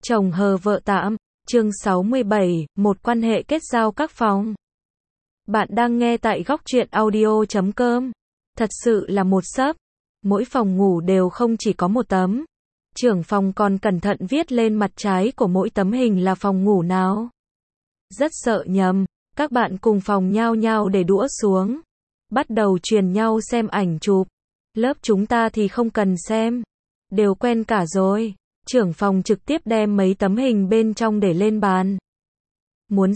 Chồng hờ vợ tạm, chương 67, một quan hệ kết giao các phòng. Bạn đang nghe tại góc truyện audio.com. Thật sự là một sấp. Mỗi phòng ngủ đều không chỉ có một tấm. Trưởng phòng còn cẩn thận viết lên mặt trái của mỗi tấm hình là phòng ngủ nào. Rất sợ nhầm, các bạn cùng phòng nhao nhao để đũa xuống. Bắt đầu truyền nhau xem ảnh chụp. Lớp chúng ta thì không cần xem. Đều quen cả rồi. Trưởng phòng trực tiếp đem mấy tấm hình bên trong để lên bàn. Muốn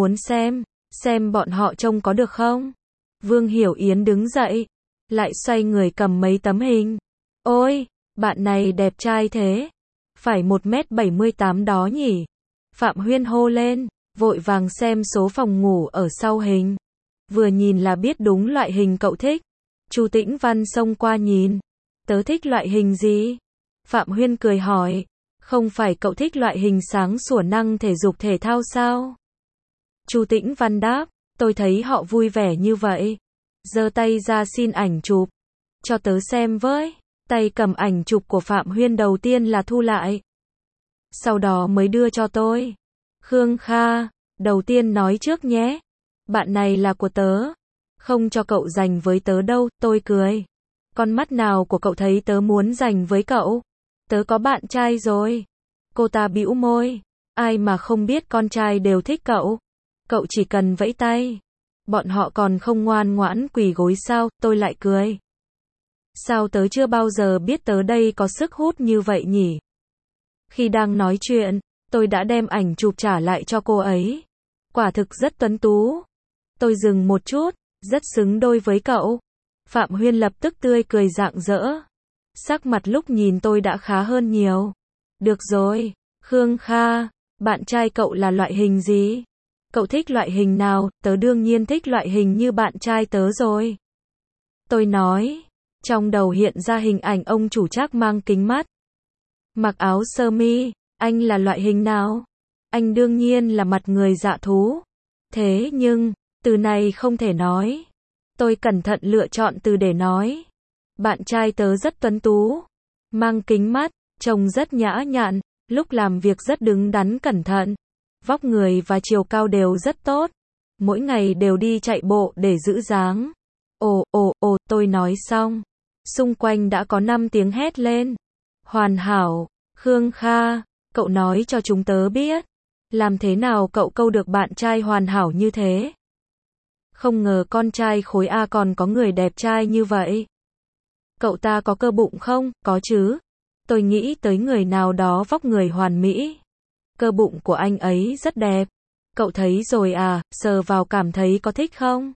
xem bọn họ trông có được không? Vương Hiểu Yến đứng dậy, lại xoay người cầm mấy tấm hình. Ôi, bạn này đẹp trai thế. Phải 1m78 đó nhỉ? Phạm Huyên hô lên, vội vàng xem số phòng ngủ ở sau hình. Vừa nhìn là biết đúng loại hình cậu thích. Chu Tĩnh Văn xông qua nhìn. Tớ thích loại hình gì? Phạm Huyên cười hỏi, không phải cậu thích loại hình sáng sủa năng thể dục thể thao sao? Chu Tĩnh Văn đáp, tôi thấy họ vui vẻ như vậy. Giơ tay ra xin ảnh chụp. Cho tớ xem với. Tay cầm ảnh chụp của Phạm Huyên đầu tiên là thu lại. Sau đó mới đưa cho tôi. Khương Kha, đầu tiên nói trước nhé. Bạn này là của tớ. Không cho cậu dành với tớ đâu, tôi cười. Con mắt nào của cậu thấy tớ muốn dành với cậu? Tớ có bạn trai rồi. Cô ta bĩu môi. Ai mà không biết con trai đều thích cậu. Cậu chỉ cần vẫy tay. Bọn họ còn không ngoan ngoãn quỳ gối sao, tôi lại cười. Sao tớ chưa bao giờ biết tớ đây có sức hút như vậy nhỉ? Khi đang nói chuyện, tôi đã đem ảnh chụp trả lại cho cô ấy. Quả thực rất tuấn tú. Tôi dừng một chút, rất xứng đôi với cậu. Phạm Huyên lập tức tươi cười rạng rỡ. Sắc mặt lúc nhìn tôi đã khá hơn nhiều. Được rồi, Khương Kha, bạn trai cậu là loại hình gì? Cậu thích loại hình nào? Tớ đương nhiên thích loại hình như bạn trai tớ rồi. Tôi nói, trong đầu hiện ra hình ảnh ông chủ Trác mang kính mắt. Mặc áo sơ mi, anh là loại hình nào? Anh đương nhiên là mặt người dạ thú. Thế nhưng, từ này không thể nói. Tôi cẩn thận lựa chọn từ để nói. Bạn trai tớ rất tuấn tú, mang kính mắt, trông rất nhã nhặn, lúc làm việc rất đứng đắn cẩn thận. Vóc người và chiều cao đều rất tốt. Mỗi ngày đều đi chạy bộ để giữ dáng. Ồ, tôi nói xong. Xung quanh đã có 5 tiếng hét lên. Hoàn hảo, Khương Kha, cậu nói cho chúng tớ biết. Làm thế nào cậu câu được bạn trai hoàn hảo như thế? Không ngờ con trai khối A còn có người đẹp trai như vậy. Cậu ta có cơ bụng không? Có chứ. Tôi nghĩ tới người nào đó vóc người hoàn mỹ. Cơ bụng của anh ấy rất đẹp. Cậu thấy rồi à, sờ vào cảm thấy có thích không?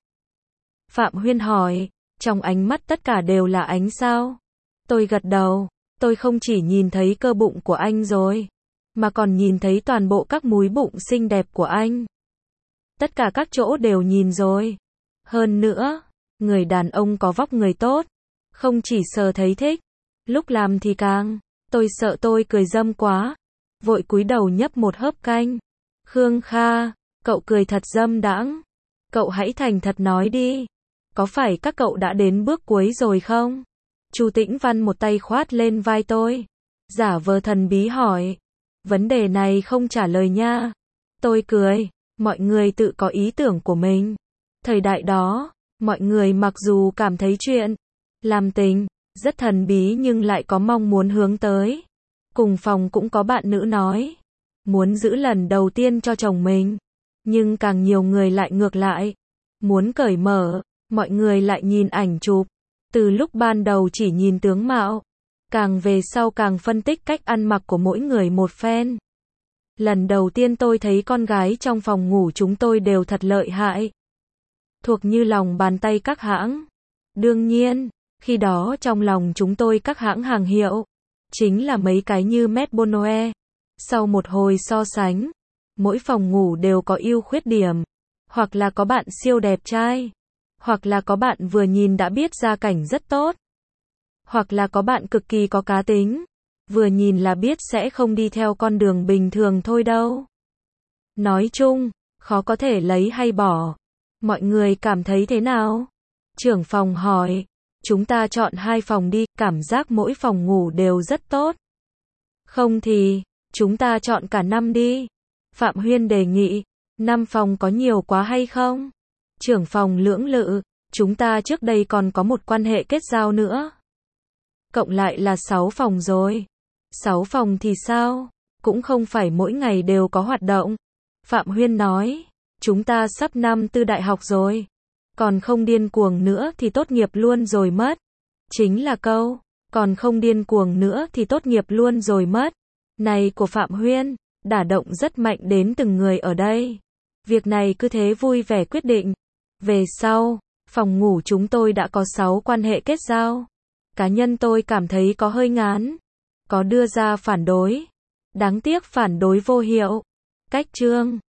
Phạm Huyên hỏi, trong ánh mắt tất cả đều là ánh sao? Tôi gật đầu, tôi không chỉ nhìn thấy cơ bụng của anh rồi, mà còn nhìn thấy toàn bộ các múi bụng xinh đẹp của anh. Tất cả các chỗ đều nhìn rồi. Hơn nữa, người đàn ông có vóc người tốt, không chỉ sờ thấy thích, lúc làm thì càng, tôi sợ tôi cười dâm quá, vội cúi đầu nhấp một hớp canh. Khương Kha, cậu cười thật dâm đãng. Cậu hãy thành thật nói đi. Có phải các cậu đã đến bước cuối rồi không? Chu Tĩnh Văn một tay khoát lên vai tôi. Giả vờ thần bí hỏi. Vấn đề này không trả lời nha. Tôi cười. Mọi người tự có ý tưởng của mình. Thời đại đó, mọi người mặc dù cảm thấy chuyện làm tình rất thần bí nhưng lại có mong muốn hướng tới. Cùng phòng cũng có bạn nữ nói, muốn giữ lần đầu tiên cho chồng mình. Nhưng càng nhiều người lại ngược lại, muốn cởi mở, mọi người lại nhìn ảnh chụp. Từ lúc ban đầu chỉ nhìn tướng mạo, càng về sau càng phân tích cách ăn mặc của mỗi người một phen. Lần đầu tiên tôi thấy con gái trong phòng ngủ chúng tôi đều thật lợi hại. Thuộc như lòng bàn tay các hãng. Đương nhiên, khi đó trong lòng chúng tôi các hãng hàng hiệu chính là mấy cái như Met Bonoe. Sau một hồi so sánh, mỗi phòng ngủ đều có ưu khuyết điểm. Hoặc là có bạn siêu đẹp trai. Hoặc là có bạn vừa nhìn đã biết gia cảnh rất tốt. Hoặc là có bạn cực kỳ có cá tính. Vừa nhìn là biết sẽ không đi theo con đường bình thường thôi đâu. Nói chung, khó có thể lấy hay bỏ. Mọi người cảm thấy thế nào? Trưởng phòng hỏi. Chúng ta chọn 2 phòng đi, cảm giác mỗi phòng ngủ đều rất tốt. Không thì, chúng ta chọn cả 5 đi. Phạm Huyên đề nghị, 5 phòng có nhiều quá hay không? Trưởng phòng lưỡng lự, chúng ta trước đây còn có một quan hệ kết giao nữa. Cộng lại là 6 phòng rồi. 6 phòng thì sao? Cũng không phải mỗi ngày đều có hoạt động. Phạm Huyên nói, chúng ta sắp năm tư đại học rồi. Còn không điên cuồng nữa thì tốt nghiệp luôn rồi mất. Chính là câu, còn không điên cuồng nữa thì tốt nghiệp luôn rồi mất. Này của Phạm Huyên, đả động rất mạnh đến từng người ở đây. Việc này cứ thế vui vẻ quyết định. Về sau, phòng ngủ chúng tôi đã có 6 quan hệ kết giao. Cá nhân tôi cảm thấy có hơi ngán. Có đưa ra phản đối. Đáng tiếc phản đối vô hiệu. Cách chương